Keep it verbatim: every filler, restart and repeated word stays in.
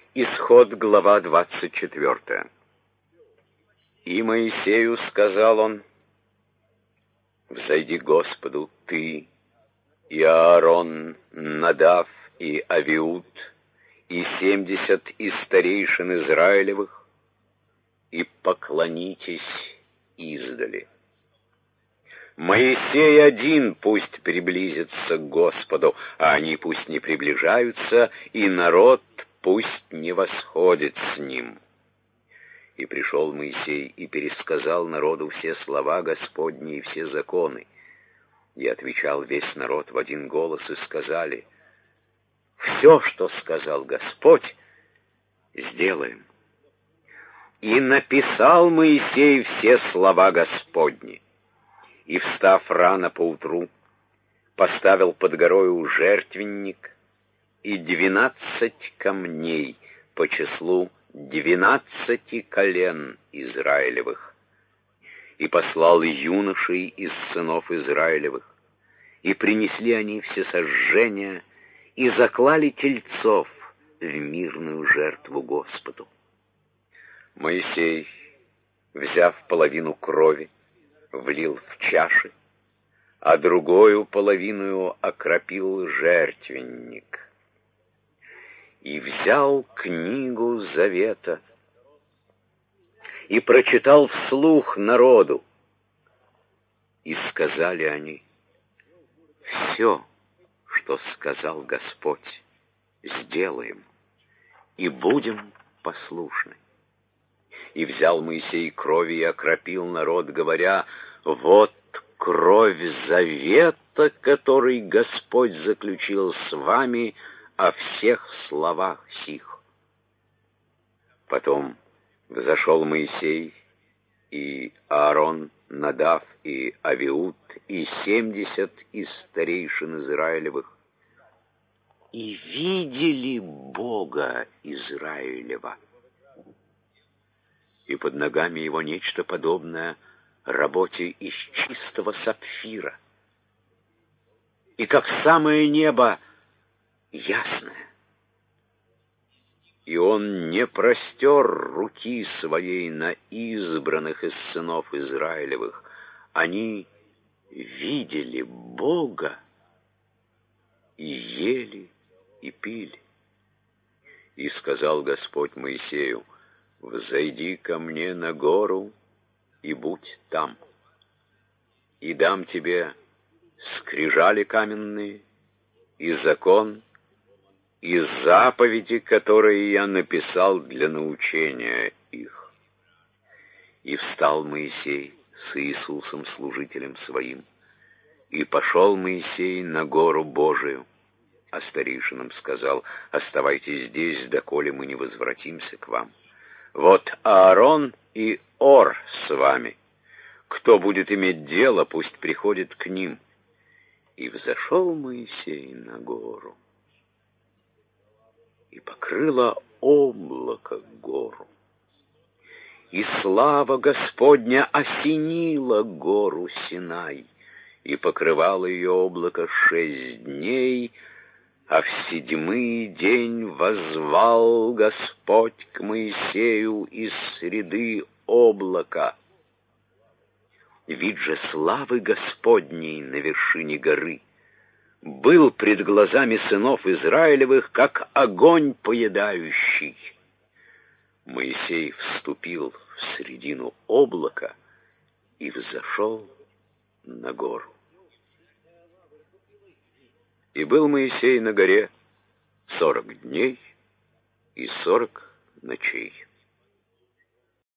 Исход, глава двадцать четвёртая. «И Моисею сказал он: взойди к Господу ты, и Аарон, Надав и Авиуд, и семьдесят из старейшин Израилевых, и поклонитесь издали. Моисей один пусть приблизится к Господу, а они пусть не приближаются, и народ пусть не восходит с ним». И пришел Моисей и пересказал народу все слова Господни и все законы. И отвечал весь народ в один голос, и сказали: «Все, что сказал Господь, сделаем». И написал Моисей все слова Господни. И, встав рано поутру, поставил под горою жертвенник и двенадцать камней по числу двенадцати колен Израилевых, и послал юношей из сынов Израилевых, и принесли они всесожжения, и заклали тельцов в мирную жертву Господу. Моисей, взяв половину крови, влил в чаши, а другую половину окропил жертвенник. И взял книгу завета и прочитал вслух народу. И сказали они: все, что сказал Господь, сделаем, и будем послушны. И взял Моисей крови и окропил народ, говоря: вот кровь завета, который Господь заключил с вами о всех словах сих. Потом взошел Моисей и Аарон, Надав и Авиуд, и семьдесят из старейшин Израилевых, и видели Бога Израилева. И под ногами его нечто подобное работе из чистого сапфира, и как самое небо ясное. И он не простер руки своей на избранных из сынов Израилевых. Они видели Бога и ели и пили. И сказал Господь Моисею: взойди ко мне на гору и будь там, и дам тебе скрижали каменные, и закон, и заповеди, которые я написал для научения их. И встал Моисей с Иисусом, служителем своим, и пошел Моисей на гору Божию, а старейшинам сказал: оставайтесь здесь, доколе мы не возвратимся к вам. Вот Аарон и Ор с вами. Кто будет иметь дело, пусть приходит к ним. И взошел Моисей на гору, и покрыло облако гору, и слава Господня осенила гору Синай, и покрывало ее облако шесть дней, а в седьмый день воззвал Господь к Моисею из среды облака. Вид же славы Господней на вершине горы был пред глазами сынов Израилевых, как огонь поедающий. Моисей вступил в средину облака и взошел на гору. И был Моисей на горе сорок дней и сорок ночей.